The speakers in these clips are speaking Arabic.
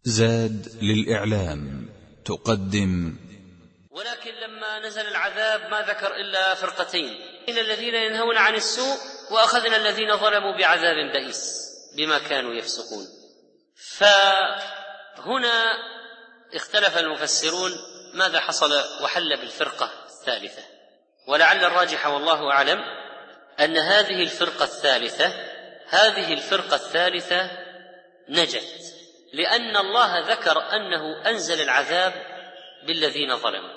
زاد للإعلام تقدم. ولكن لما نزل العذاب ما ذكر إلا فرقتين: إن الذين ينهون عن السوء وأخذنا الذين ظلموا بعذاب بئيس بما كانوا يفسقون. فهنا اختلف المفسرون ماذا حصل وحل بالفرقة الثالثة، ولعل الراجح والله أعلم أن هذه الفرقة الثالثة نجت، لأن الله ذكر أنه أنزل العذاب بالذين ظلموا،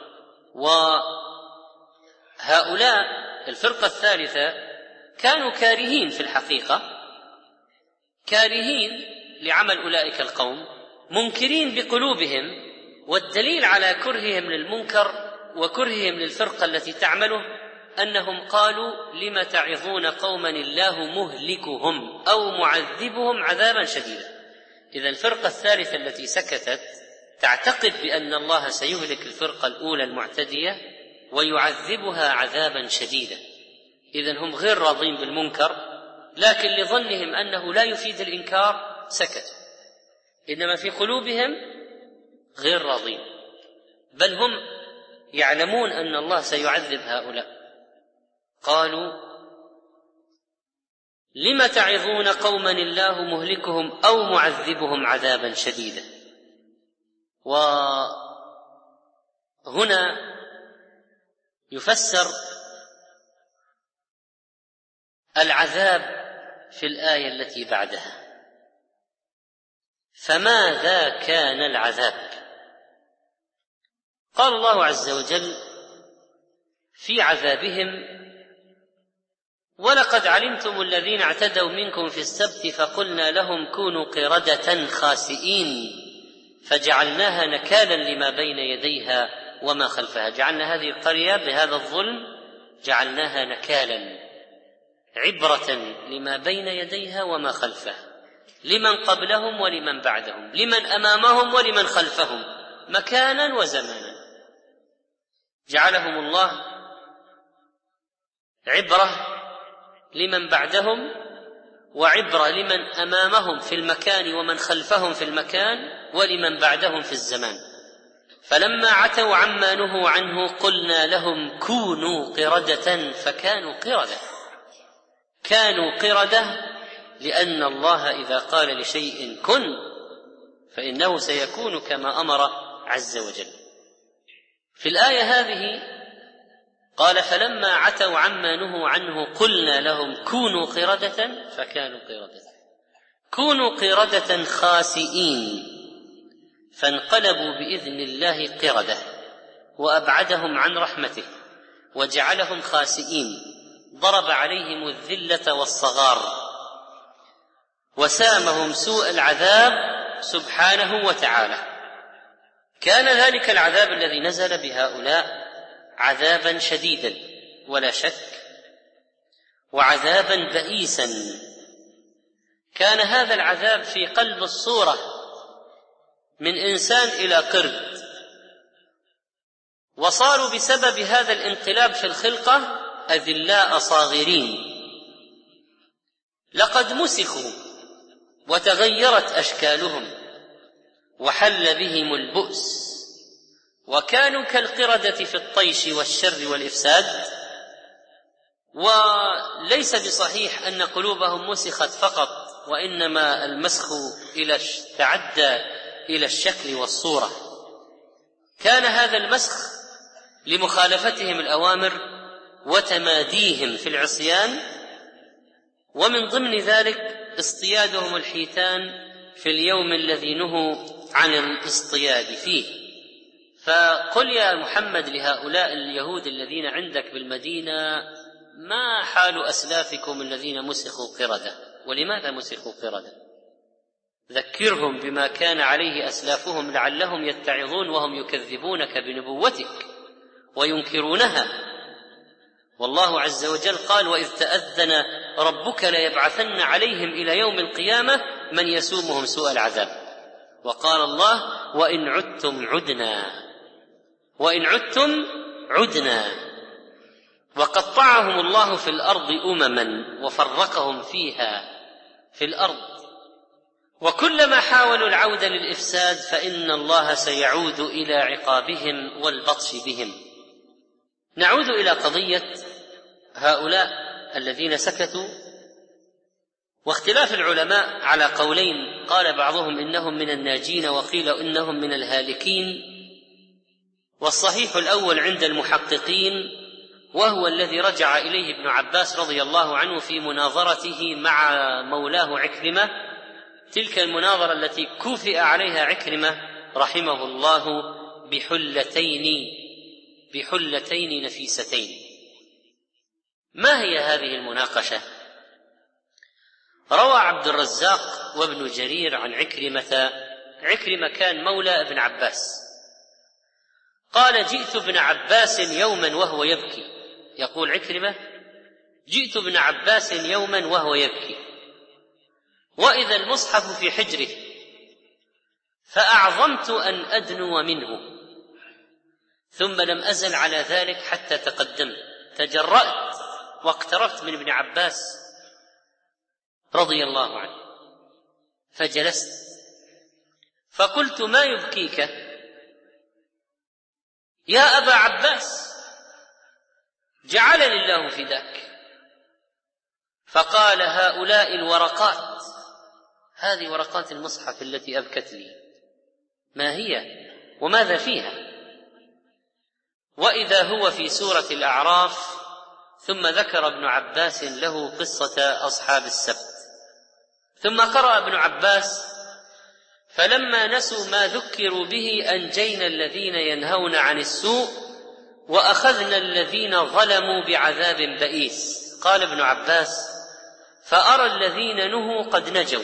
وهؤلاء الفرقة الثالثة كانوا كارهين في الحقيقة، كارهين لعمل أولئك القوم، منكرين بقلوبهم، والدليل على كرههم للمنكر وكرههم للفرقة التي تعمله أنهم قالوا: لم تعظون قوما الله مهلكهم أو معذبهم عذابا شديدا. إذا الفرقة الثالثة التي سكتت تعتقد بأن الله سيهلك الفرقة الأولى المعتدية ويعذبها عذابا شديدا. إذن هم غير راضين بالمنكر، لكن لظنهم أنه لا يفيد الإنكار سكتوا، إنما في قلوبهم غير راضين، بل هم يعلمون أن الله سيعذب هؤلاء. قالوا: لم تعظون قوما الله مهلكهم أو معذبهم عذابا شديدا. وهنا يفسر العذاب في الآية التي بعدها: فماذا كان العذاب؟ قال الله عز وجل في عذابهم: ولقد علمتم الذين اعتدوا منكم في السبت فقلنا لهم كونوا قردة خاسئين فجعلناها نكالا لما بين يديها وما خلفها. جعلنا هذه القرية بهذا الظلم جعلناها نكالا، عبرة لما بين يديها وما خلفها، لمن قبلهم ولمن بعدهم، لمن أمامهم ولمن خلفهم، مكانا وزمانا. جعلهم الله عبرة لمن بعدهم وعبرة لمن أمامهم في المكان ومن خلفهم في المكان ولمن بعدهم في الزمان. فلما عتوا عما نهوا عنه قلنا لهم كونوا قردة فكانوا قردة. كانوا قردة لأن الله إذا قال لشيء كن فإنه سيكون كما أمر عز وجل. في الآية هذه قال: فلما عتوا عما نهوا عنه قلنا لهم كونوا قردة فكانوا قردة. كونوا قردة خاسئين فانقلبوا بإذن الله قردة، وأبعدهم عن رحمته وجعلهم خاسئين، ضرب عليهم الذلة والصغار وسامهم سوء العذاب سبحانه وتعالى. كان ذلك العذاب الذي نزل بهؤلاء عذابا شديدا ولا شك، وعذابا بئيسا. كان هذا العذاب في قلب الصورة من إنسان إلى قرد، وصاروا بسبب هذا الانقلاب في الخلقة أذلاء صاغرين. لقد مسخوا وتغيرت أشكالهم وحل بهم البؤس، وكانوا كالقردة في الطيش والشر والإفساد. وليس بصحيح أن قلوبهم مسخت فقط، وإنما المسخ تعدى إلى الشكل والصورة. كان هذا المسخ لمخالفتهم الأوامر وتماديهم في العصيان، ومن ضمن ذلك اصطيادهم الحيتان في اليوم الذي نهوا عن الاصطياد فيه. فقل يا محمد لهؤلاء اليهود الذين عندك بالمدينة: ما حال أسلافكم الذين مسخوا قردة؟ ولماذا مسخوا قردة؟ ذكرهم بما كان عليه أسلافهم لعلهم يتعظون، وهم يكذبونك بنبوتك وينكرونها. والله عز وجل قال: وإذ تأذن ربك ليبعثن عليهم إلى يوم القيامة من يسومهم سوء العذاب. وقال الله: وإن عدتم عدنا. وقطعهم الله في الأرض أمما وفرقهم فيها في الأرض، وكلما حاولوا العودة للإفساد فإن الله سيعود إلى عقابهم والبطش بهم. نعود إلى قضية هؤلاء الذين سكتوا، واختلاف العلماء على قولين، قال بعضهم إنهم من الناجين وقيل إنهم من الهالكين، والصحيح الأول عند المحققين، وهو الذي رجع إليه ابن عباس رضي الله عنه في مناظرته مع مولاه عكرمة، تلك المناظرة التي كوفئ عليها عكرمة رحمه الله بحلتين نفيستين. ما هي هذه المناقشة؟ روى عبد الرزاق وابن جرير عن عكرمة كان مولى ابن عباس، قال: جئت ابن عباس يوما وهو يبكي، يقول عكرمة: جئت ابن عباس يوما وهو يبكي، وإذا المصحف في حجره، فأعظمت أن أدنو منه، ثم لم أزل على ذلك حتى تقدمت، تجرأت واقتربت من ابن عباس رضي الله عنه، فجلست فقلت: ما يبكيك يا أبا عباس؟ جعلني الله فداك. فقال: هؤلاء الورقات، هذه ورقات المصحف التي أبكت لي، ما هي وماذا فيها؟ وإذا هو في سورة الأعراف. ثم ذكر ابن عباس له قصة أصحاب السبت، ثم قرأ ابن عباس: فلما نسوا ما ذكروا به أنجينا الذين ينهون عن السوء وأخذنا الذين ظلموا بعذاب بئيس. قال ابن عباس: فأرى الذين نهوا قد نجوا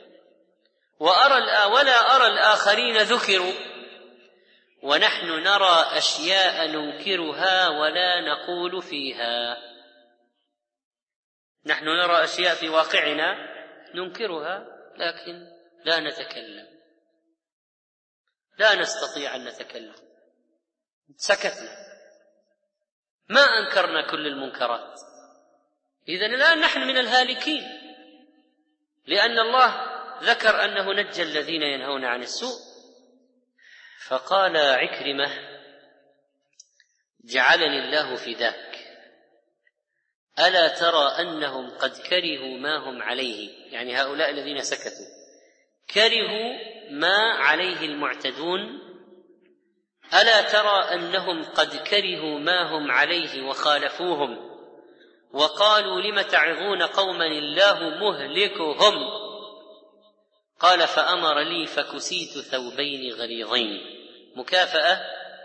ولا أرى الآخرين ذكروا، ونحن نرى أشياء ننكرها ولا نقول فيها. نحن نرى أشياء في واقعنا ننكرها لكن لا نتكلم، لا نستطيع أن نتكلم، سكتنا، ما أنكرنا كل المنكرات. إذن الآن نحن من الهالكين، لأن الله ذكر أنه نجى الذين ينهون عن السوء. فقال عكرمة: جعلني الله فداك، ألا ترى أنهم قد كرهوا ما هم عليه، يعني هؤلاء الذين سكتوا كرهوا ما عليه المعتدون، ألا ترى أنهم قد كرهوا ما هم عليه وخالفوهم، وقالوا: لم تعظون قوما الله مهلكهم؟ قال: فأمر لي فكسيت ثوبين غليظين. مكافأة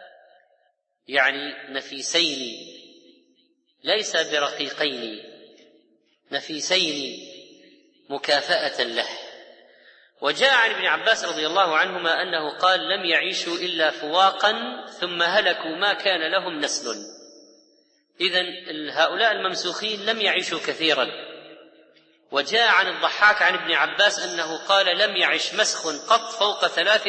يعني نفيسين، ليس برقيقين، نفيسين مكافأة له. وجاء عن ابن عباس رضي الله عنهما أنه قال: لم يعيشوا إلا فواقا ثم هلكوا ما كان لهم نسل. إذن هؤلاء الممسوخين لم يعيشوا كثيرا. وجاء عن الضحاك عن ابن عباس أنه قال: لم يعش مسخ قط فوق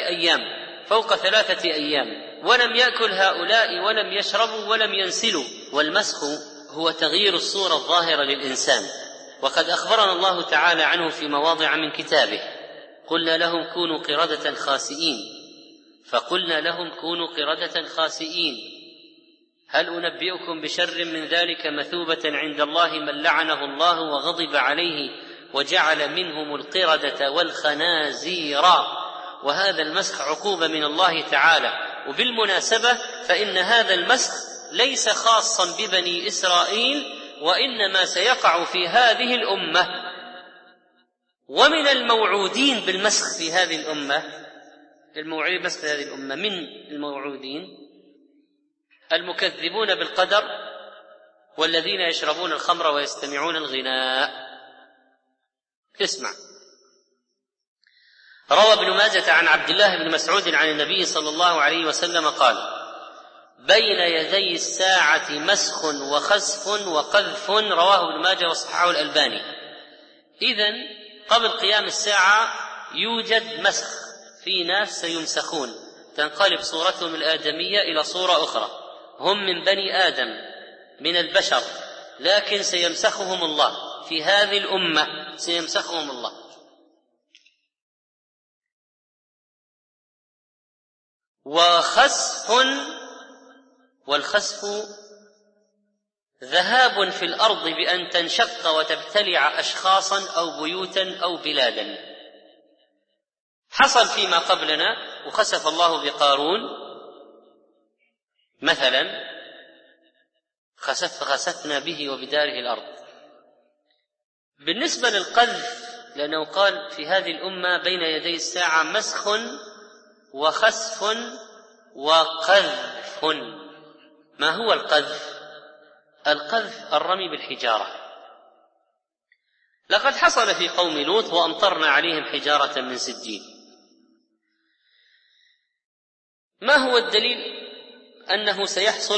3 أيام، ولم يأكل هؤلاء ولم يشربوا ولم ينسلوا. والمسخ هو تغيير الصورة الظاهرة للإنسان، وقد أخبرنا الله تعالى عنه في مواضع من كتابه: قلنا لهم كونوا قردة خاسئين، فقلنا لهم كونوا قردة خاسئين. هل أنبئكم بشر من ذلك مثوبة عند الله من لعنه الله وغضب عليه وجعل منهم القردة والخنازير. وهذا المسخ عقوبة من الله تعالى. وبالمناسبة فإن هذا المسخ ليس خاصا ببني إسرائيل، وإنما سيقع في هذه الأمة. ومن الموعودين بالمسخ في هذه الأمة، من الموعودين المكذبون بالقدر، والذين يشربون الخمر ويستمعون الغناء. اسمع. روى ابن ماجة عن عبد الله بن مسعود عن النبي صلى الله عليه وسلم قال: بين يدي الساعة مسخ وخسف وقذف. رواه ابن ماجة وصححه الألباني. إذن قبل قيام الساعة يوجد مسخ، في ناس سيمسخون، تنقلب صورتهم الآدمية إلى صورة أخرى، هم من بني آدم من البشر، لكن سيمسخهم الله في هذه الأمة، سيمسخهم الله. وخسف، والخسف ذهاب في الأرض بأن تنشق وتبتلع أشخاصا أو بيوتا أو بلادا. حصل فيما قبلنا وخسف الله بقارون مثلا، خسفنا به وبداره الأرض. بالنسبة للقذف، لأنه قال في هذه الأمة بين يدي الساعة مسخ وخسف وقذف. ما هو القذف؟ القذف الرمي بالحجارة. لقد حصل في قوم لوط وأمطرنا عليهم حجارة من سجيل. ما هو الدليل أنه سيحصل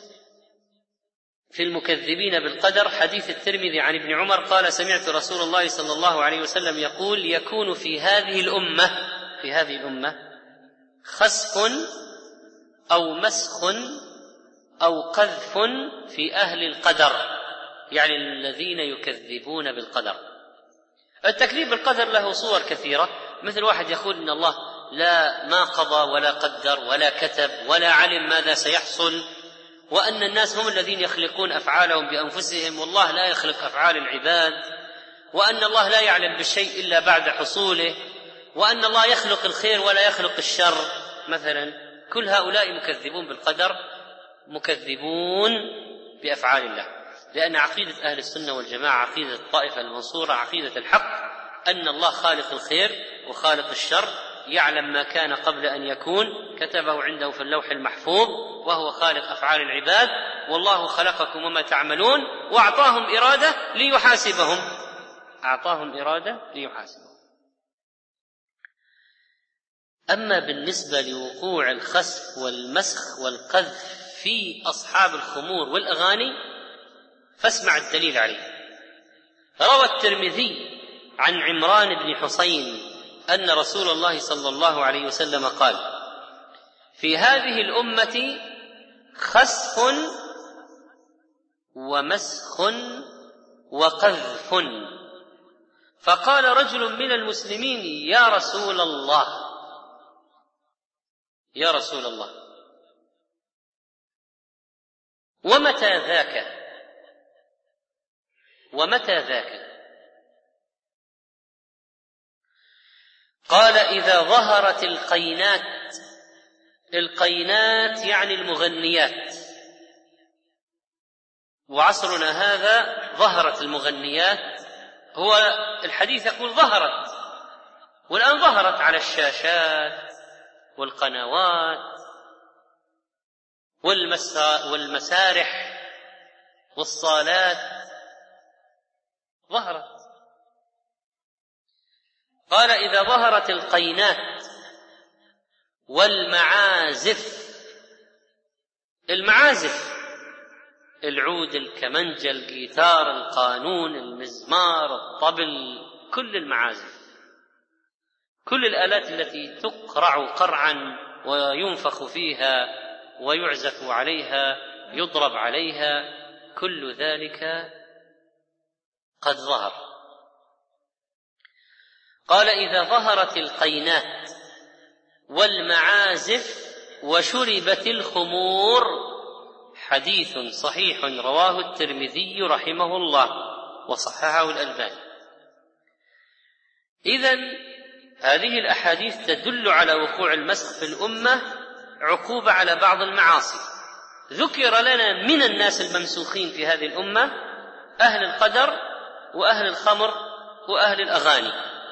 في المكذبين بالقدر؟ حديث الترمذي عن ابن عمر قال: سمعت رسول الله صلى الله عليه وسلم يقول: يكون في هذه الأمة خسف أو مسخ أو قذف في أهل القدر، يعني الذين يكذبون بالقدر. التكذيب بالقدر له صور كثيرة، مثل واحد يقول إن الله ما قضى ولا قدر ولا كتب ولا علم ماذا سيحصل، وأن الناس هم الذين يخلقون أفعالهم بأنفسهم والله لا يخلق أفعال العباد، وأن الله لا يعلم بالشيء إلا بعد حصوله، وأن الله يخلق الخير ولا يخلق الشر مثلا. كل هؤلاء مكذبون بالقدر، مكذبون بأفعال الله، لأن عقيدة أهل السنة والجماعة، عقيدة الطائفة المنصورة، عقيدة الحق، أن الله خالق الخير وخالق الشر، يعلم ما كان قبل أن يكون، كتبه عنده في اللوح المحفوظ، وهو خالق أفعال العباد. والله خلقكم وما تعملون، وأعطاهم إرادة ليحاسبهم. أما بالنسبة لوقوع الخسف والمسخ والقذف في أصحاب الخمور والأغاني فاسمع الدليل عليه. روى الترمذي عن عمران بن حسين أن رسول الله صلى الله عليه وسلم قال: في هذه الأمة خسف ومسخ وقذف. فقال رجل من المسلمين: يا رسول الله ومتى ذاك؟ قال: إذا ظهرت القينات يعني المغنيات، وعصرنا هذا ظهرت المغنيات. هو الحديث يقول ظهرت، والآن ظهرت على الشاشات والقنوات والمسارح والصالات، ظهرت. قال: إذا ظهرت القينات والمعازف. المعازف العود، الكمنجة، الجيتار، القانون، المزمار، الطبل، كل المعازف، كل الآلات التي تقرع قرعا وينفخ فيها ويعزف عليها، يضرب عليها، كل ذلك قد ظهر. قال: إذا ظهرت القينات والمعازف وشربت الخمور. حديث صحيح رواه الترمذي رحمه الله وصححه الألباني. إذن هذه الأحاديث تدل على وقوع المسخ في الأمة عقوبة على بعض المعاصي. ذكر لنا من الناس الممسوخين في هذه الأمة أهل القدر وأهل الخمر وأهل الأغاني،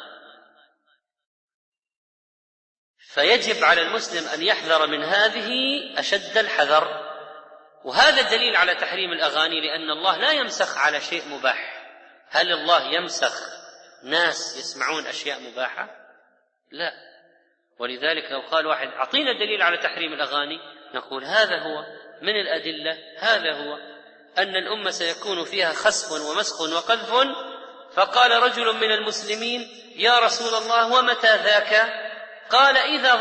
فيجب على المسلم أن يحذر من هذه أشد الحذر. وهذا دليل على تحريم الأغاني، لأن الله لا يمسخ على شيء مباح. هل الله يمسخ ناس يسمعون أشياء مباحة؟ لا. ولذلك لو قال واحد: أعطينا دليل على تحريم الأغاني، نقول هذا هو من الأدلة، هذا هو أن الأمة سيكون فيها خسف ومسخ وقذف. فقال رجل من المسلمين: يا رسول الله ومتى ذاك؟ قال: إذا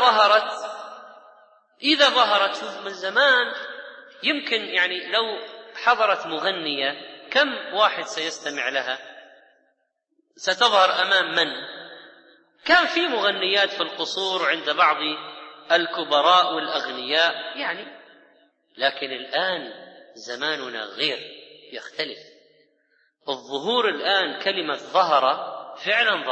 ظهرت. شوف من زمان، يمكن يعني لو حضرت مغنية كم واحد سيستمع لها؟ ستظهر أمام من؟ كان في مغنيات في القصور عند بعض الكبراء والأغنياء يعني. لكن الآن زماننا غير، يختلف. الظهور الآن كلمة ظهر فعلا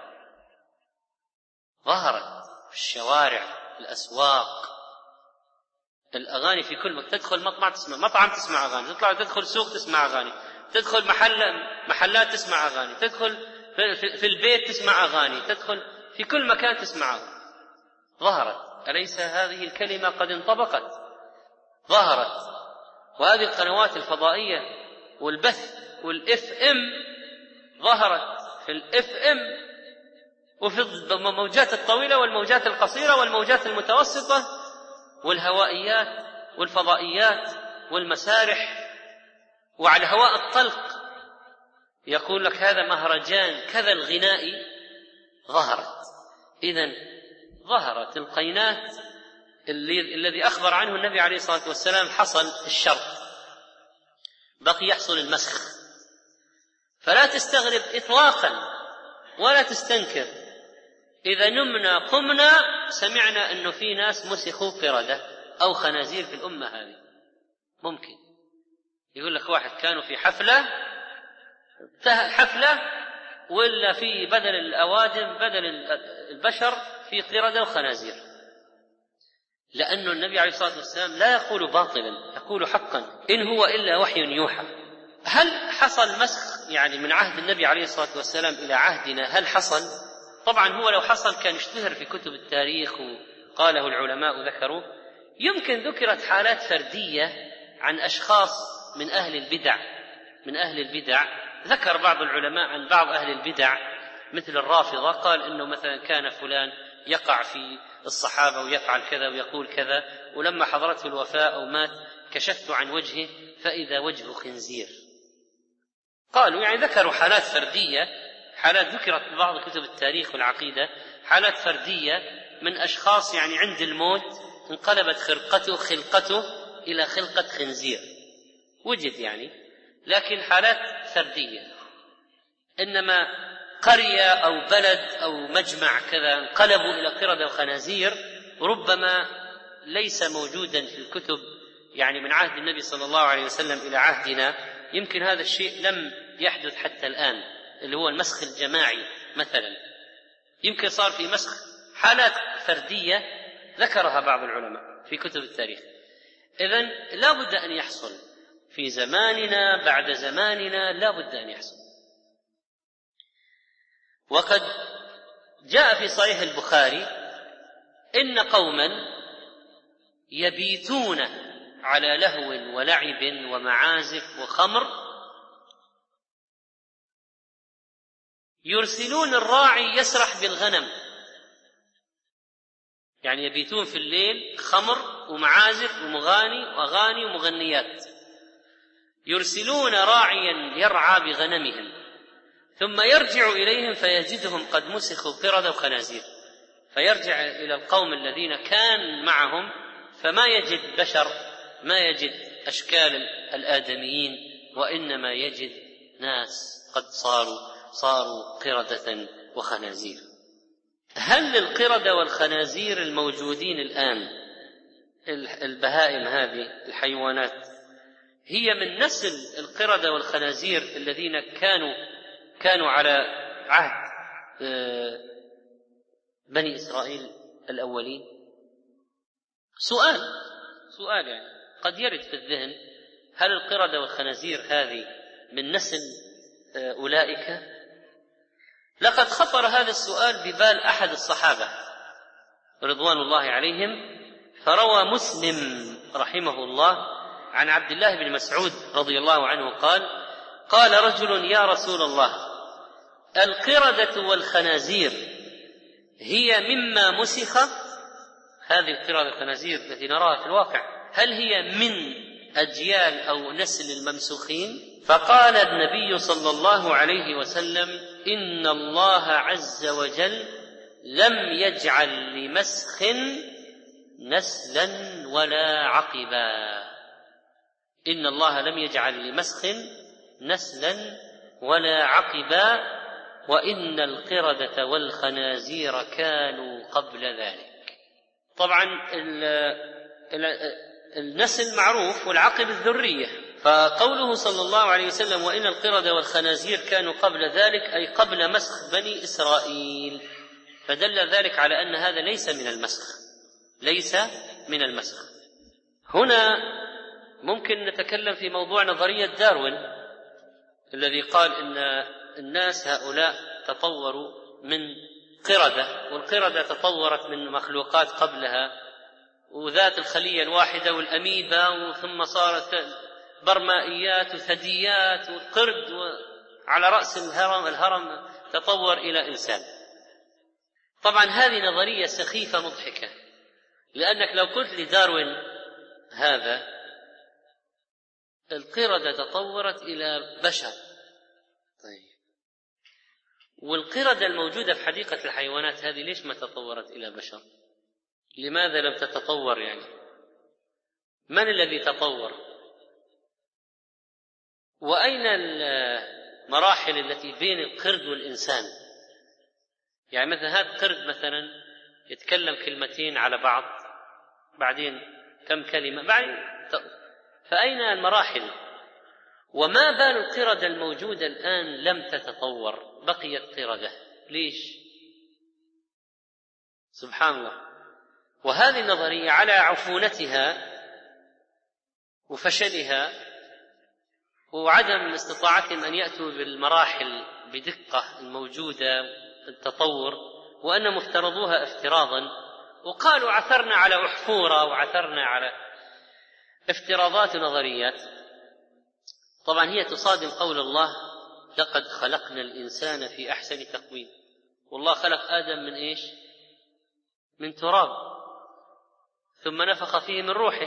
ظهرت في الشوارع، الأسواق، الأغاني في كل مكان. تدخل مطعم تسمع أغاني، تطلع تدخل سوق تسمع أغاني، تدخل محلات تسمع أغاني، تدخل في البيت تسمع أغاني، تدخل في كل مكان تسمع أغاني. ظهرت. أليس هذه الكلمة قد انطبقت؟ ظهرت. وهذه القنوات الفضائية والبث والإف إم ظهرت في الإف إم وفي الموجات الطويلة والموجات القصيرة والموجات المتوسطة والهوائيات والفضائيات والمسارح، وعلى هواء الطلق يقول لك هذا مهرجان كذا الغنائي. ظهرت. إذن ظهرت القينات الذي أخبر عنه النبي عليه الصلاة والسلام. حصل الشرط، بقي يحصل المسخ. فلا تستغرب إطلاقا ولا تستنكر إذا نمنا قمنا سمعنا أنه في ناس مسخوا قردة أو خنازير في الأمة هذه. ممكن يقول لك واحد كانوا في حفلة ولا في بدل الأوادم بدل البشر في قردة وخنازير، لأن النبي عليه الصلاة والسلام لا يقول باطلا، يقول حقا، إن هو إلا وحي يوحى. هل حصل مسخ يعني من عهد النبي عليه الصلاة والسلام إلى عهدنا؟ هل حصل؟ طبعا هو لو حصل كان اشتهر في كتب التاريخ وقاله العلماء ذكروا. يمكن ذكرت حالات فردية عن أشخاص من أهل البدع. ذكر بعض العلماء عن بعض أهل البدع مثل الرافضة، قال إنه مثلا كان فلان يقع في الصحابة ويفعل كذا ويقول كذا، ولما حضرته الوفاة أو مات كشفت عن وجهه فإذا وجهه خنزير. قالوا يعني ذكروا حالات فردية، حالات ذكرت في بعض كتب التاريخ والعقيدة، حالات فردية من أشخاص يعني عند الموت انقلبت خلقته إلى خلقة خنزير، وجد يعني، لكن حالات فردية. إنما قرية أو بلد أو مجمع كذا انقلبوا إلى قردة وخنازير ربما ليس موجودا في الكتب يعني من عهد النبي صلى الله عليه وسلم إلى عهدنا. يمكن هذا الشيء لم يحدث حتى الآن، اللي هو المسخ الجماعي مثلا. يمكن صار في مسخ حالات فردية ذكرها بعض العلماء في كتب التاريخ. إذن لا بد أن يحصل في زماننا بعد زماننا، لا بد أن يحصل. وقد جاء في صحيح البخاري إن قوما يبيتون على لهو ولعب ومعازف وخمر يرسلون الراعي يسرح بالغنم. يعني يبيتون في الليل خمر ومعازف وأغاني ومغنيات، يرسلون راعيا يرعى بغنمهم ثم يرجع إليهم فيجدهم قد مسخوا قردة وخنازير، فيرجع إلى القوم الذين كان معهم فما يجد بشر، ما يجد أشكال الآدميين، وإنما يجد ناس قد صاروا قردة وخنازير. هل القردة والخنازير الموجودين الآن، البهائم هذه الحيوانات، هي من نسل القردة والخنازير الذين كانوا على عهد بني إسرائيل الأولين؟ سؤال يعني قد يرد في الذهن، هل القردة والخنازير هذه من نسل أولئك؟ لقد خطر هذا السؤال ببال أحد الصحابة رضوان الله عليهم، فروى مسلم رحمه الله عن عبد الله بن مسعود رضي الله عنه قال رجل: يا رسول الله، القردة والخنازير هي مما مسخ؟ هذه القردة والخنازير التي نراها في الواقع هل هي من أجيال أو نسل الممسوخين؟ فقال النبي صلى الله عليه وسلم: إن الله عز وجل لم يجعل لمسخ نسلا ولا عقبا. إن الله لم يجعل لمسخ نسلا ولا عقبا، وإن القردة والخنازير كانوا قبل ذلك. طبعا النسل معروف والعقب الذرية، فقوله صلى الله عليه وسلم وإن القردة والخنازير كانوا قبل ذلك أي قبل مسخ بني إسرائيل، فدل ذلك على أن هذا ليس من المسخ، ليس من المسخ. هنا ممكن نتكلم في موضوع نظرية داروين الذي قال إن الناس هؤلاء تطوروا من قردة، والقردة تطورت من مخلوقات قبلها، وذات الخلية الواحدة والأميبا، ثم صارت برمائيات وثدييات والقرد، وعلى رأس الهرم تطور إلى إنسان. طبعا هذه نظرية سخيفة مضحكة، لأنك لو قلت لداروين هذا القردة تطورت إلى بشر، طيب والقردة الموجودة في حديقة الحيوانات هذه ليش ما تطورت إلى بشر؟ لماذا لم تتطور؟ يعني من الذي تطور؟ وأين المراحل التي بين القرد والإنسان؟ يعني مثلا هذا القرد مثلا يتكلم كلمتين على بعض، بعدين كم كلمة بعدين، فأين المراحل؟ وما بال القردة الموجودة الآن لم تتطور، بقيت قردة، ليش؟ سبحان الله. وهذه النظرية على عفونتها وفشلها وعدم استطاعتهم أن يأتوا بالمراحل بدقة الموجودة التطور، وأنهم افترضوها افتراضا، وقالوا عثرنا على أحفورة وعثرنا على افتراضات ونظريات. طبعا هي تصادم قول الله لقد خلقنا الإنسان في أحسن تقويم، والله خلق آدم من إيش؟ من تراب، ثم نفخ فيه من روحه،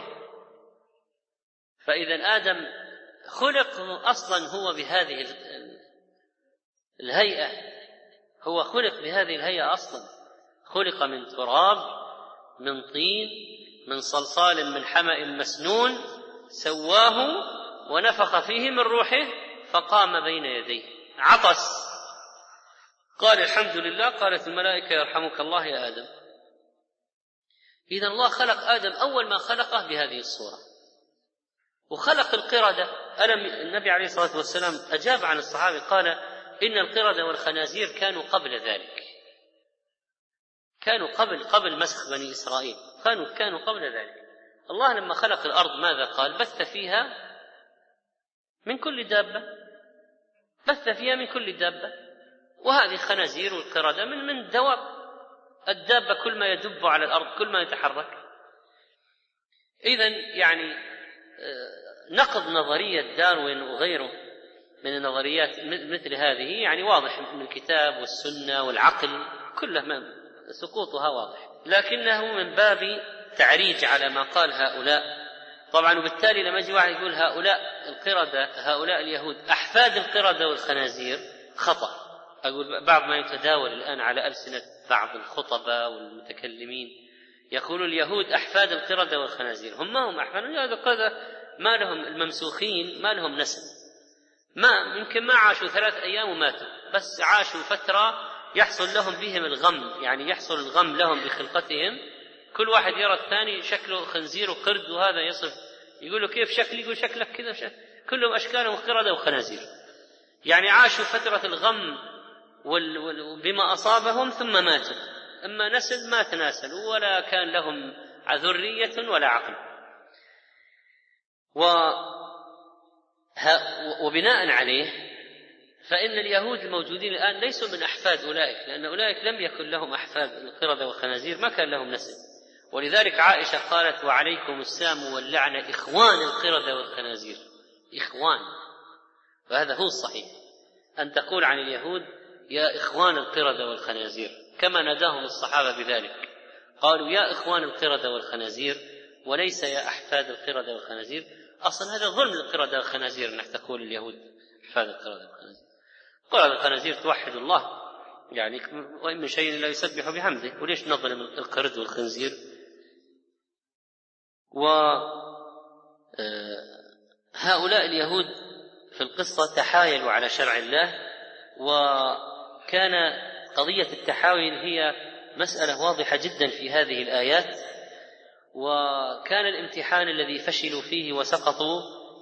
فإذا آدم خلق أصلا هو بهذه الهيئة، هو خلق بهذه الهيئة أصلا، خلق من تراب، من طين، من صلصال من حمأ مسنون، سواه ونفخ فيه من روحه فقام بين يديه، عطس، قال الحمد لله، قالت الملائكة يرحمك الله يا آدم. إذن الله خلق آدم أول ما خلقه بهذه الصورة، وخلق القردة. النبي عليه الصلاة والسلام أجاب عن الصحابة قال إن القردة والخنازير كانوا قبل ذلك، كانوا قبل مسخ بني إسرائيل، كانوا قبل ذلك. الله لما خلق الأرض ماذا قال؟ بث فيها من كل دابة، بث فيها من كل دابة، وهذه الخنازير والقردة من دواب الدابة، كل ما يدب على الأرض كل ما يتحرك. إذن يعني نقض نظرية داروين وغيره من النظريات مثل هذه يعني واضح من الكتاب والسنة والعقل كلها سقوطها واضح، لكنه من باب تعريج على ما قال هؤلاء. طبعا وبالتالي لما يجي واحد يقول هؤلاء القردة، هؤلاء اليهود أحفاد القردة والخنازير، خطأ. أقول بعض ما يتداول الآن على ألسنة بعض الخطباء والمتكلمين، يقول اليهود أحفاد القردة والخنازير، هم ما هم أحفاد القردة، ما لهم الممسوخين ما لهم نسل، ما يمكن ما عاشوا 3 أيام وماتوا، بس عاشوا فترة يحصل لهم بهم الغم، يعني يحصل الغم لهم بخلقتهم، كل واحد يرى الثاني شكله خنزير وقرد، وهذا يصف يقول له كيف شكلي، يقول شكلك كذا، كلهم أشكالهم قردة وخنازير، يعني عاشوا فترة الغم بما أصابهم ثم ماتوا، أما نسل ما تناسلوا ولا كان لهم ذرية ولا عقل. وبناء عليه فإن اليهود الموجودين الآن ليسوا من أحفاد أولئك، لأن أولئك لم يكن لهم أحفاد القردة والخنازير، ما كان لهم نسل. ولذلك عائشة قالت وعليكم السام واللعنة إخوان القردة والخنازير، إخوان، وهذا هو الصحيح أن تقول عن اليهود يا إخوان القردة والخنازير، كما ناداهم الصحابة بذلك، قالوا يا إخوان القردة والخنازير وليس يا أحفاد القردة والخنازير. أصلا هذا ظلم للقردة والخنازير أنك تقول اليهود أحفاد القردة والخنازير. قردة الخنازير توحد الله، يعني وإن من شيء لا يسبح بحمده، وليش نظلم القرد والخنزير؟ وهؤلاء اليهود في القصة تحايلوا على شرع الله، وكان قضية التحايل هي مسألة واضحة جدا في هذه الآيات، وكان الامتحان الذي فشلوا فيه وسقطوا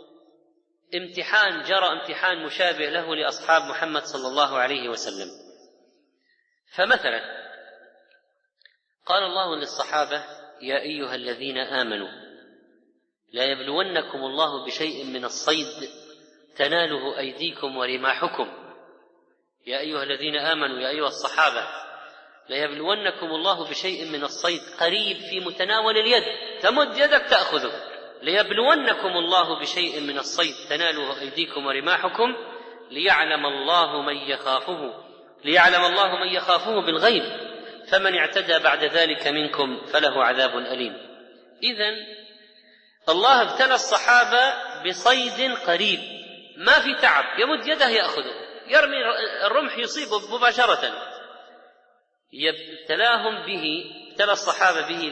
جرى امتحان مشابه له لأصحاب محمد صلى الله عليه وسلم. فمثلا قال الله للصحابة: يا أيها الذين آمنوا لا يبلونكم الله بشيء من الصيد تناله أيديكم ورماحكم. يا أيها الذين آمنوا، يا أيها الصحابة، لا يبلونكم الله بشيء من الصيد، قريب في متناول اليد، تمد يدك تأخذه. ليبلونكم الله بشيء من الصيد تناله أيديكم ورماحكم ليعلم الله من يخافه بالغيب، فمن اعتدى بعد ذلك منكم فله عذاب أليم. إذن الله ابتلى الصحابة بصيد قريب ما في تعب، يمد يده يأخذه، يرمي الرمح يصيبه مباشرة. ابتلى الصحابة به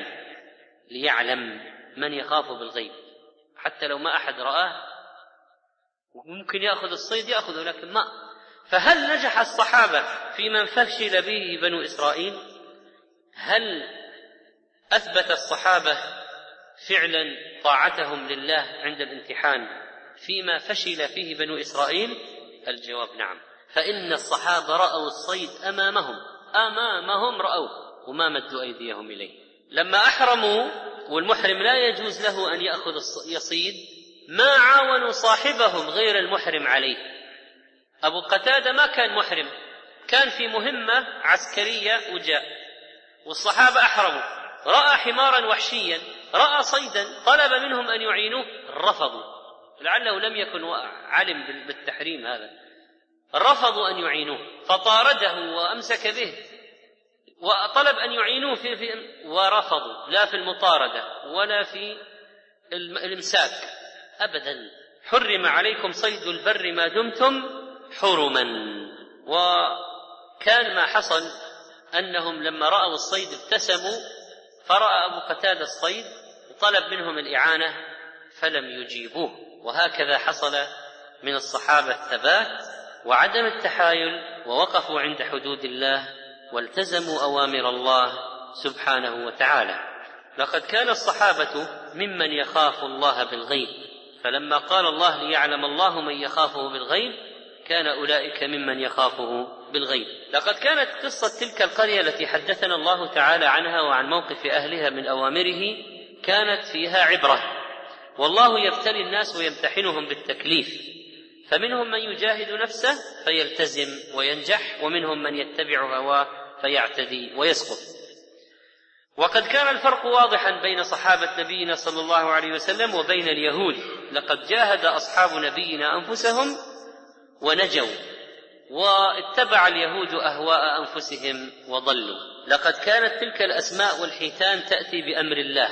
ليعلم من يخاف بالغيب، حتى لو ما أحد رآه وممكن يأخذ الصيد يأخذه، لكن ما. فهل نجح الصحابة في من فشل به بنو إسرائيل؟ هل أثبت الصحابة فعلا طاعتهم لله عند الامتحان فيما فشل فيه بنو إسرائيل؟ الجواب نعم. فإن الصحابة رأوا الصيد أمامهم رأوه وما مدوا أيديهم إليه. لما أحرموا والمحرم لا يجوز له أن يأخذ يصيد، ما عاونوا صاحبهم غير المحرم عليه. أبو قتادة ما كان محرم، كان في مهمة عسكرية وجاء، والصحابة أحرموا، رأى حمارا وحشيا، رأى صيدا، طلب منهم أن يعينوه، رفضوا، لعله لم يكن علم بالتحريم هذا، رفضوا أن يعينوه، فطارده وأمسك به وطلب أن يعينوه ورفضوا، لا في المطاردة ولا في الإمساك أبدا. حرم عليكم صيد البر ما دمتم حرما. وكان ما حصل أنهم لما رأوا الصيد ابتسموا، فرأى أبو قتادة الصيد وطلب منهم الإعانة فلم يجيبوه. وهكذا حصل من الصحابة الثبات وعدم التحايل، ووقفوا عند حدود الله والتزموا أوامر الله سبحانه وتعالى. لقد كان الصحابة ممن يخاف الله بالغيب، فلما قال الله ليعلم الله من يخافه بالغيب كان أولئك ممن يخافه بالغيب. لقد كانت قصة تلك القرية التي حدثنا الله تعالى عنها وعن موقف أهلها من أوامره كانت فيها عبرة، والله يبتلي الناس ويمتحنهم بالتكليف، فمنهم من يجاهد نفسه فيلتزم وينجح، ومنهم من يتبع هواه فيعتدي ويسقط. وقد كان الفرق واضحا بين صحابة نبينا صلى الله عليه وسلم وبين اليهود. لقد جاهد أصحاب نبينا أنفسهم ونجوا، واتبع اليهود أهواء أنفسهم وضلوا. لقد كانت تلك الأسماء والحيتان تأتي بأمر الله،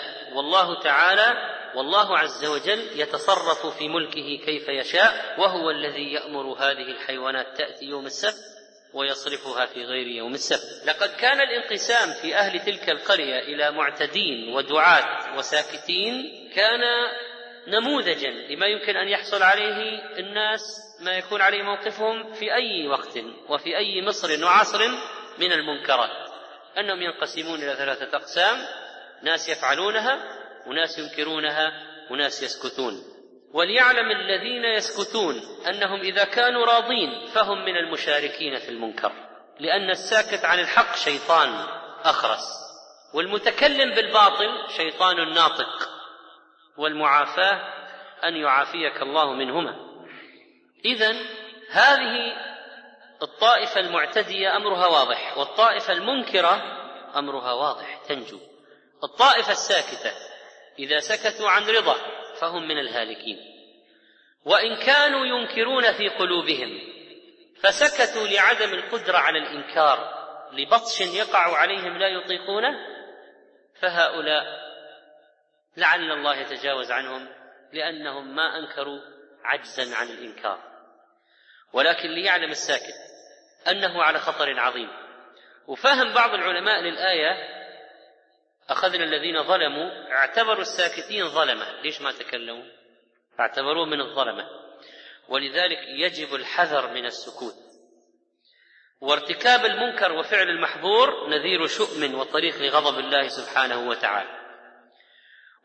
والله عز وجل يتصرف في ملكه كيف يشاء، وهو الذي يأمر هذه الحيوانات تأتي يوم السبت ويصرفها في غير يوم السبت. لقد كان الانقسام في أهل تلك القرية إلى معتدين ودعاة وساكتين كان نموذجا لما يمكن أن يحصل عليه الناس، ما يكون عليه موقفهم في أي وقت وفي أي مصر وعصر من المنكرات، أنهم ينقسمون إلى 3 أقسام: ناس يفعلونها، وناس ينكرونها، وناس يسكتون. وليعلم الذين يسكتون أنهم إذا كانوا راضين فهم من المشاركين في المنكر، لأن الساكت عن الحق شيطان أخرس، والمتكلم بالباطل شيطان ناطق، والمعافاة أن يعافيك الله منهما. إذن هذه الطائفة المعتدية أمرها واضح، والطائفة المنكرة أمرها واضح تنجو. الطائفة الساكتة إذا سكتوا عن رضا فهم من الهالكين، وإن كانوا ينكرون في قلوبهم فسكتوا لعدم القدرة على الإنكار لبطش يقع عليهم لا يطيقونه، فهؤلاء لعل الله يتجاوز عنهم لأنهم ما أنكروا عجزا عن الإنكار. ولكن ليعلم الساكت أنه على خطر عظيم. وفهم بعض العلماء للآية: أخذنا الذين ظلموا، اعتبروا الساكتين ظلمة. ليش ما تكلموا؟ اعتبروه من الظلمة، ولذلك يجب الحذر من السكوت. وارتكاب المنكر وفعل المحظور نذير شؤم وطريق لغضب الله سبحانه وتعالى.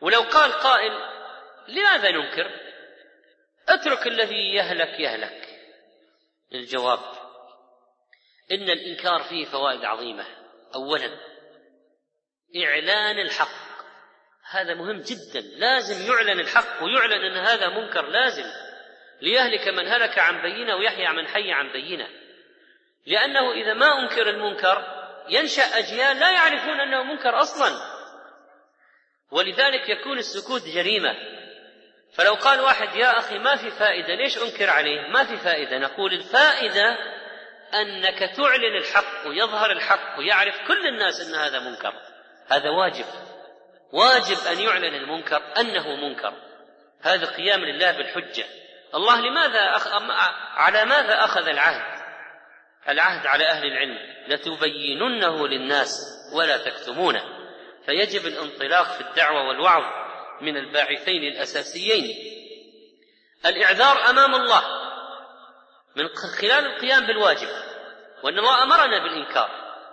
ولو قال قائل لماذا ننكر؟ اترك الذي يهلك يهلك. الجواب: إن الإنكار فيه فوائد عظيمة. أولا، إعلان الحق، هذا مهم جدا، لازم يعلن الحق ويعلن أن هذا منكر، لازم، ليهلك من هلك عن بينة ويحيى من حي عن بينة. لأنه إذا ما أنكر المنكر ينشأ أجيال لا يعرفون أنه منكر أصلا، ولذلك يكون السكوت جريمة. فلو قال واحد: يا أخي ما في فائدة، ليش أنكر عليه؟ ما في فائدة. نقول: الفائدة أنك تعلن الحق ويظهر الحق ويعرف كل الناس أن هذا منكر. هذا واجب أن يعلن المنكر أنه منكر. هذا قيام لله بالحجة. الله على ماذا أخذ العهد على أهل العلم: لتبيننه للناس ولا تكتمونه. فيجب الانطلاق في الدعوة والوعظ من الباعثين الأساسيين. الإعذار أمام الله من خلال القيام بالواجب، وأن الله أمرنا بالإنكار،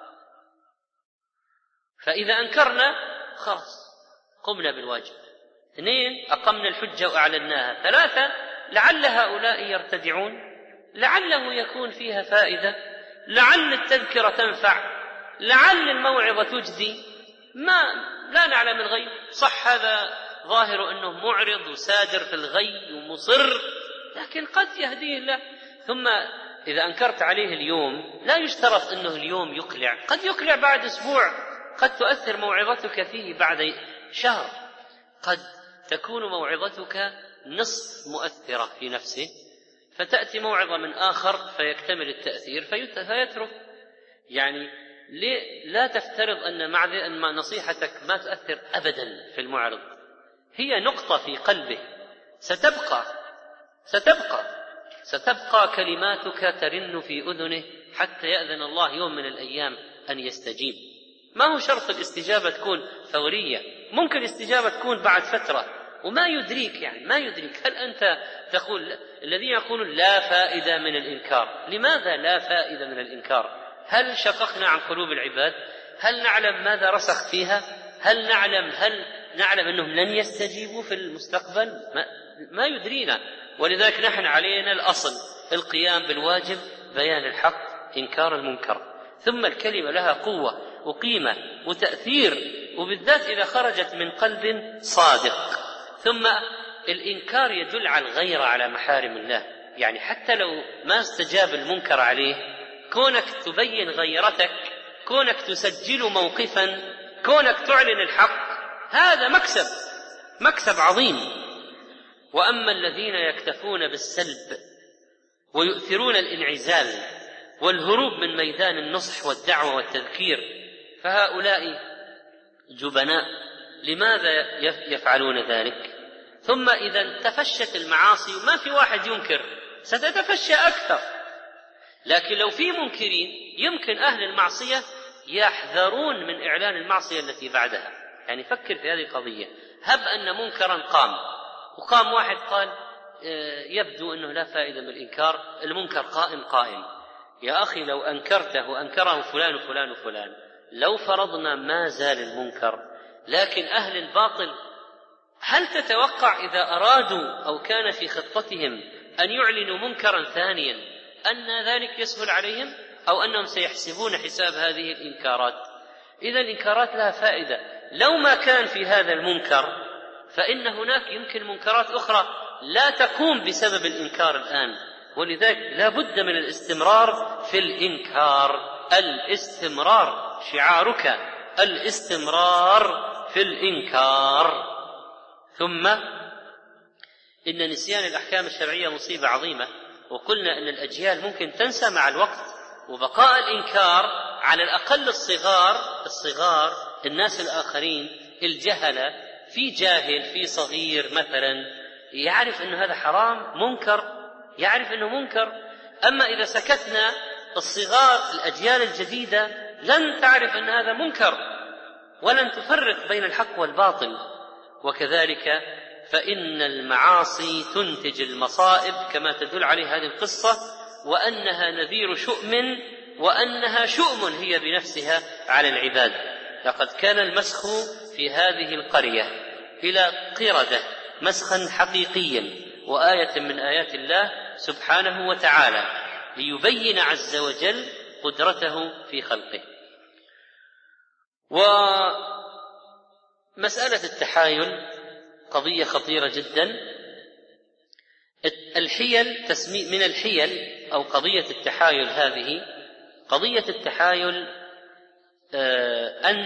فإذا أنكرنا خلاص قمنا بالواجب. 2، أقمنا الحجة وأعلناها. 3، لعل هؤلاء يرتدعون، لعله يكون فيها فائدة، لعل التذكرة تنفع، لعل الموعظة تجدي، لا نعلم الغيب. صح هذا ظاهر أنه معرض وسادر في الغي ومصر، لكن قد يهديه الله. ثم إذا أنكرت عليه اليوم لا يشترط أنه اليوم يقلع، قد يقلع بعد أسبوع، قد تؤثر موعظتك فيه بعد شهر، قد تكون موعظتك نصف مؤثرة في نفسه، فتأتي موعظة من آخر فيكتمل التأثير فيترك. يعني لا تفترض أن نصيحتك ما تؤثر أبدا في المعرض، هي نقطة في قلبه ستبقى كلماتك ترن في أذنه حتى يأذن الله يوم من الأيام أن يستجيب. ما هو شرط الاستجابة تكون فورية، ممكن الاستجابة تكون بعد فترة وما يدريك، يعني ما يدريك. هل أنت تقول الذين يقولون لا فائدة من الإنكار؟ لماذا لا فائدة من الإنكار؟ هل شققنا عن قلوب العباد؟ هل نعلم ماذا رسخ فيها؟ هل نعلم أنهم لن يستجيبوا في المستقبل؟ ما يدرينا. ولذلك نحن علينا الأصل القيام بالواجب، بيان الحق، إنكار المنكر. ثم الكلمة لها قوة وقيمة وتأثير، وبالذات إذا خرجت من قلب صادق. ثم الإنكار يدل على الغيرة على محارم الله، يعني حتى لو ما استجاب المنكر عليه، كونك تبين غيرتك، كونك تسجل موقفا، كونك تعلن الحق، هذا مكسب عظيم. وأما الذين يكتفون بالسلب ويؤثرون الانعزال والهروب من ميدان النصح والدعوة والتذكير، فهؤلاء جبناء. لماذا يفعلون ذلك؟ ثم إذا تفشت المعاصي وما في واحد ينكر ستتفشى أكثر. لكن لو في منكرين يمكن أهل المعصية يحذرون من إعلان المعصية التي بعدها. يعني فكر في هذه القضية. هب أن منكرا وقام واحد قال يبدو أنه لا فائدة من الإنكار، المنكر قائم. يا أخي لو أنكرته وأنكره فلان وفلان وفلان، لو فرضنا ما زال المنكر، لكن أهل الباطل هل تتوقع إذا أرادوا أو كان في خطتهم أن يعلنوا منكرا ثانيا أن ذلك يسهل عليهم، أو أنهم سيحسبون حساب هذه الإنكارات؟ إذا الإنكارات لها فائدة. لو ما كان في هذا المنكر فإن هناك يمكن منكرات أخرى لا تقوم بسبب الإنكار الآن. ولذلك لا بد من الاستمرار في الإنكار. الاستمرار شعارك، الاستمرار في الإنكار. ثم إن نسيان الأحكام الشرعية مصيبة عظيمة، وقلنا أن الأجيال ممكن تنسى مع الوقت، وبقاء الإنكار على الأقل الصغار الناس الآخرين الجهلة، في جاهل في صغير مثلا يعرف أن هذا حرام منكر، يعرف أنه منكر. أما إذا سكتنا الصغار الأجيال الجديدة لن تعرف أن هذا منكر ولن تفرق بين الحق والباطل. وكذلك فإن المعاصي تنتج المصائب كما تدل عليه هذه القصة، وأنها نذير شؤم، وأنها شؤم هي بنفسها على العباد. لقد كان المسخ في هذه القرية إلى قردة مسخا حقيقيا وآية من آيات الله سبحانه وتعالى ليبين عز وجل قدرته في خلقه. ومسألة التحايل قضية خطيرة جدا. الحيل من الحيل أو قضية التحايل هذه قضية التحايل أن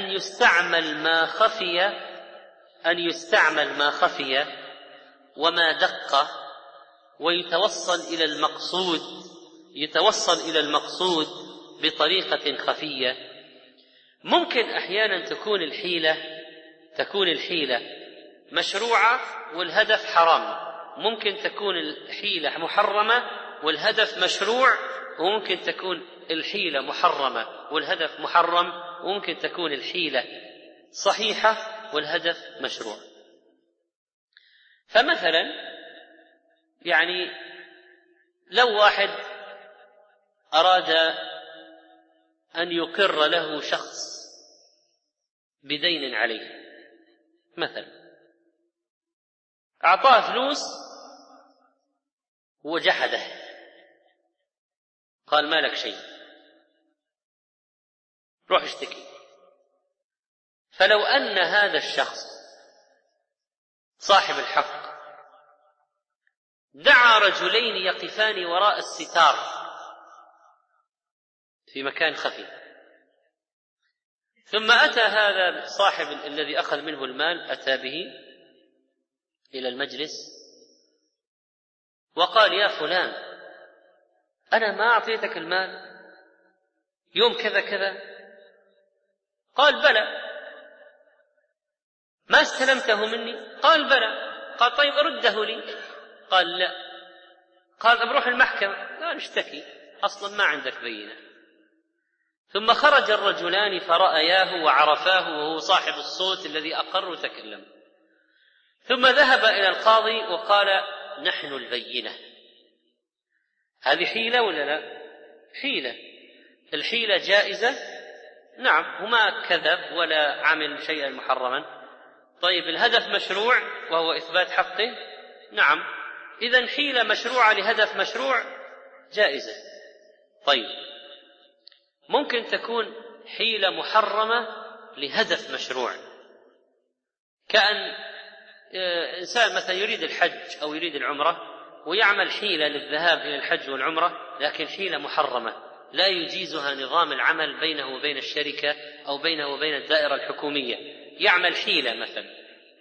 يستعمل ما خفي وما دق ويتوصل إلى المقصود بطريقة خفية. ممكن أحيانا تكون الحيلة مشروعة والهدف حرام، ممكن تكون الحيلة محرمة والهدف مشروع، وممكن تكون الحيلة محرمة والهدف محرم، وممكن تكون الحيلة صحيحة والهدف مشروع. فمثلا يعني لو واحد أراد أن يقر له شخص بدين عليه، مثلا أعطاه فلوس وجحده، قال ما لك شيء، روح اشتكي. فلو أن هذا الشخص صاحب الحق دعا رجلين يقفان وراء الستار في مكان خفي، ثم أتى هذا صاحب الذي أخذ منه المال، أتى به إلى المجلس وقال يا فلان أنا ما أعطيتك المال يوم كذا كذا؟ قال بلى. ما استلمته مني؟ قال بلى. قال طيب أرده لي؟ قال لا. قال بروح المحكمة؟ لا نشتكي، أصلا ما عندك بينة. ثم خرج الرجلان فرأياه وعرفاه وهو صاحب الصوت الذي أقر وتكلم، ثم ذهب إلى القاضي وقال نحن البينة. هذه حيلة ولا لا؟ حيلة. الحيلة جائزة؟ نعم، وما كذب ولا عمل شيئا محرما. طيب الهدف مشروع وهو إثبات حقه؟ نعم. إذن حيلة مشروعة لهدف مشروع جائزة. طيب ممكن تكون حيلة محرمة لهدف مشروع، كأن إنسان مثلا يريد الحج أو يريد العمرة ويعمل حيلة للذهاب إلى الحج والعمرة، لكن حيلة محرمة لا يجيزها نظام العمل بينه وبين الشركة أو بينه وبين الدائرة الحكومية. يعمل حيلة مثلا،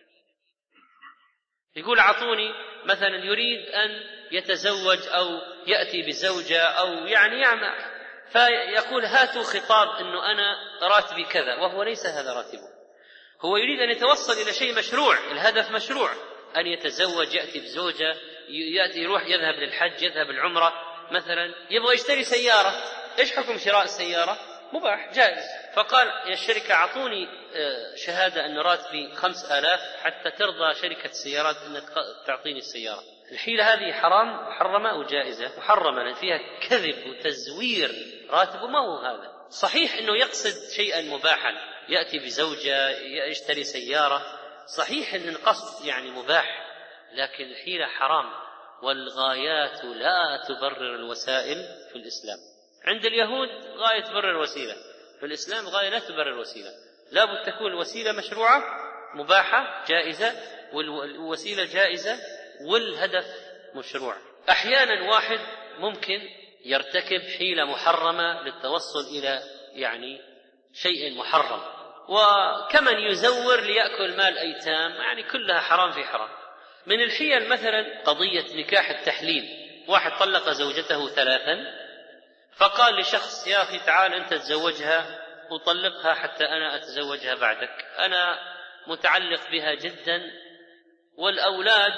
يقول أعطوني، مثلا يريد أن يتزوج أو يأتي بزوجة أو يعني يعمل، فيقول هاتوا خطاب أنه أنا راتبي كذا، وهو ليس هذا راتبه. هو يريد أن يتوصل إلى شيء مشروع، الهدف مشروع، أن يتزوج، يأتي بزوجة، يروح يذهب للحج، يذهب العمرة، مثلا يبغى يشتري سيارة. إيش حكم شراء السيارة؟ مباح جائز. فقال يا الشركة أعطوني شهادة أن راتبي 5000 حتى ترضى شركة السيارات أن تعطيني السيارة. الحيلة هذه حرام محرمة أو جائزة؟ محرمة، لأن فيها كذب وتزوير راتبه ما هو هذا. صحيح أنه يقصد شيئا مباحا، يأتي بزوجة، يشتري سيارة، صحيح أن القصد يعني مباح، لكن الحيلة حرام. والغايات لا تبرر الوسائل في الإسلام. عند اليهود غاية تبرر الوسيلة، في الإسلام غاية لا تبرر الوسيلة. لا بد تكون الوسيلة مشروعة مباحة جائزة، والوسيلة جائزة والهدف مشروع. أحيانا واحد ممكن يرتكب حيلة محرمة للتوصل إلى يعني شيء محرم، وكمن يزور ليأكل مال أيتام، يعني كلها حرام في حرام. من الحيل مثلا قضية نكاح التحليل. واحد طلق زوجته 3، فقال لشخص يا أخي تعال أنت تزوجها وطلقها حتى أنا أتزوجها بعدك، أنا متعلق بها جدا والأولاد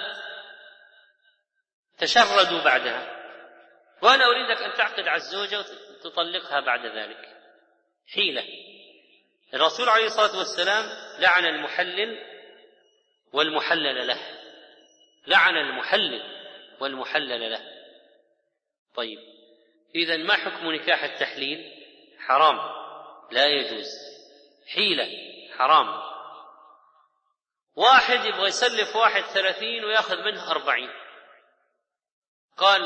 تشردوا بعدها، وأنا أريدك أن تعقد على الزوجة وتطلقها بعد ذلك. حيلة. الرسول عليه الصلاة والسلام لعن المحلل والمحلل له، لعن المحلل والمحلل له. طيب إذن ما حكم نكاح التحليل؟ حرام، لا يجوز، حيلة، حرام. واحد يبغى يسلف واحد 30 ويأخذ منه 40. قال: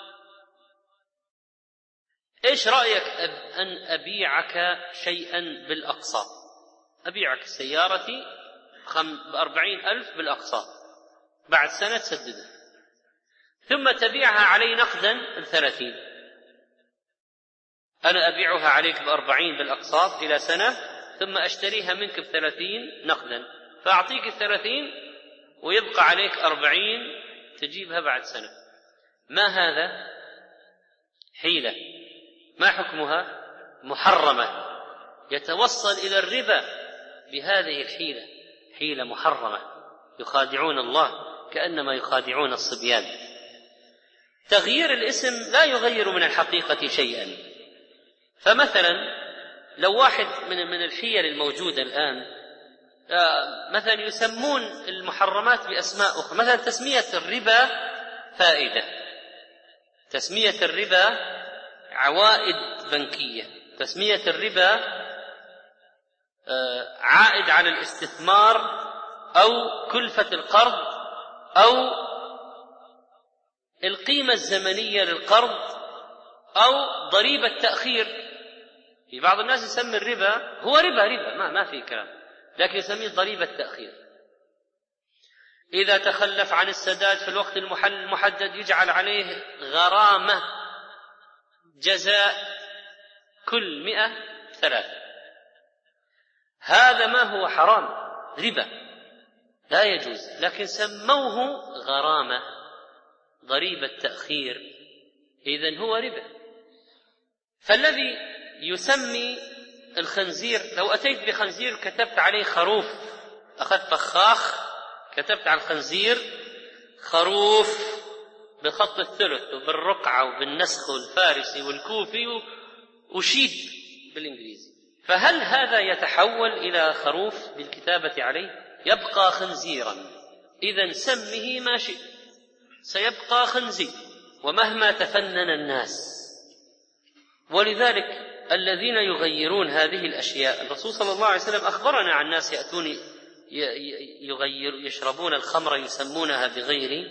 إيش رأيك أن أبيعك شيئا بالأقساط؟ أبيعك سيارتي ب40,000 بالأقساط، بعد سنة تسددها، ثم تبيعها علي نقدا ب30. أنا أبيعها عليك ب40 بالأقساط إلى سنة، ثم أشتريها منك ب30 نقدا، فأعطيك 30 ويبقى عليك 40 تجيبها بعد سنة. ما هذا؟ حيلة. ما حكمها؟ محرمة. يتوصل إلى الربا بهذه الحيلة، حيلة محرمة، يخادعون الله كأنما يخادعون الصبيان. تغيير الاسم لا يغير من الحقيقة شيئا. فمثلا لو واحد من الحيل الموجودة الآن، مثلا يسمون المحرمات بأسماء أخرى، مثلا تسمية الربا فائدة، تسمية الربا عوائد بنكية، تسمية الربا عائد على الاستثمار أو كلفة القرض أو القيمة الزمنية للقرض أو ضريبة تأخير. في بعض الناس يسمي الربا هو ربا ما في كلام، لكن يسميه ضريبة تأخير. إذا تخلف عن السداد في الوقت المحدد يجعل عليه غرامة جزاء كل 100 3. هذا ما هو حرام، ربا لا يجوز، لكن سموه غرامة، ضريبة تأخير، إذن هو ربا. فالذي يسمي الخنزير، لو أتيت بخنزير كتبت عليه خروف، أخذت فخاخ كتبت على الخنزير خروف بخط الثلث وبالرقعة وبالنسخ والفارسي والكوفي وشيب بالإنجليزي، فهل هذا يتحول إلى خروف بالكتابة عليه؟ يبقى خنزيرا. إذن سمه ما شئت سيبقى خنزير، ومهما تفنن الناس. ولذلك الذين يغيرون هذه الأشياء، الرسول صلى الله عليه وسلم أخبرنا عن ناس يأتون يشربون الخمر يسمونها بغير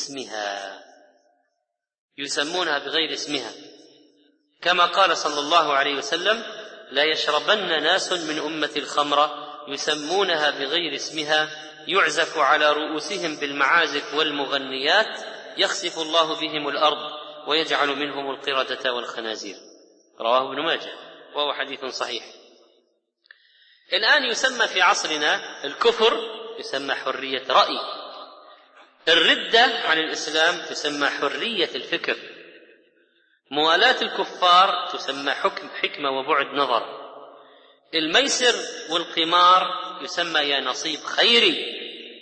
اسمها، كما قال صلى الله عليه وسلم: لا يشربن ناس من أمة الخمر يسمونها بغير اسمها يعزف على رؤوسهم بالمعازف والمغنيات يخسف الله بهم الأرض ويجعل منهم القردة والخنازير. رواه ابن ماجه وهو حديث صحيح. الآن يسمى في عصرنا الكفر يسمى حرية رأي، الردة عن الإسلام تسمى حرية الفكر، موالاة الكفار تسمى حكمة وبعد نظر، الميسر والقمار يسمى يا نصيب خيري،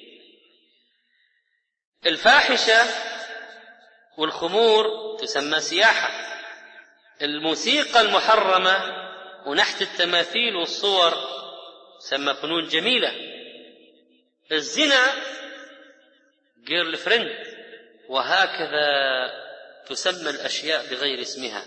الفاحشة والخمور تسمى سياحة، الموسيقى المحرمة ونحت التماثيل والصور تسمى فنون جميلة، الزنا جيرل فريند، وهكذا تسمى الأشياء بغير اسمها.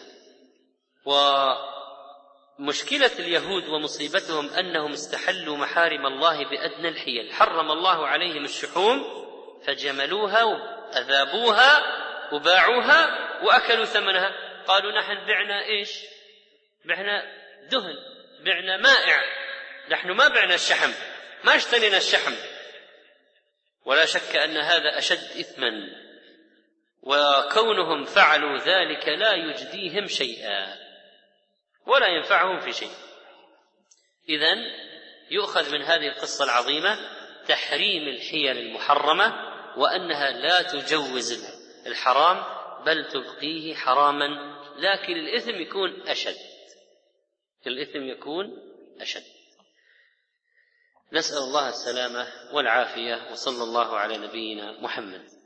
ومشكلة اليهود ومصيبتهم أنهم استحلوا محارم الله بأدنى الحيل، حرم الله عليهم الشحوم فجملوها وأذابوها وباعوها وأكلوا ثمنها. قالوا نحن بعنا إيش؟ بعنا دهن، بعنا مائع، نحن ما بعنا الشحم، ما اشترينا الشحم. ولا شك أن هذا أشد إثما، وكونهم فعلوا ذلك لا يجديهم شيئا ولا ينفعهم في شيء. إذن يؤخذ من هذه القصة العظيمة تحريم الحيل المحرمة، وأنها لا تجوز الحرام بل تبقيه حراما، لكن الإثم يكون أشد. نسأل الله السلامة والعافية، وصلى الله على نبينا محمد.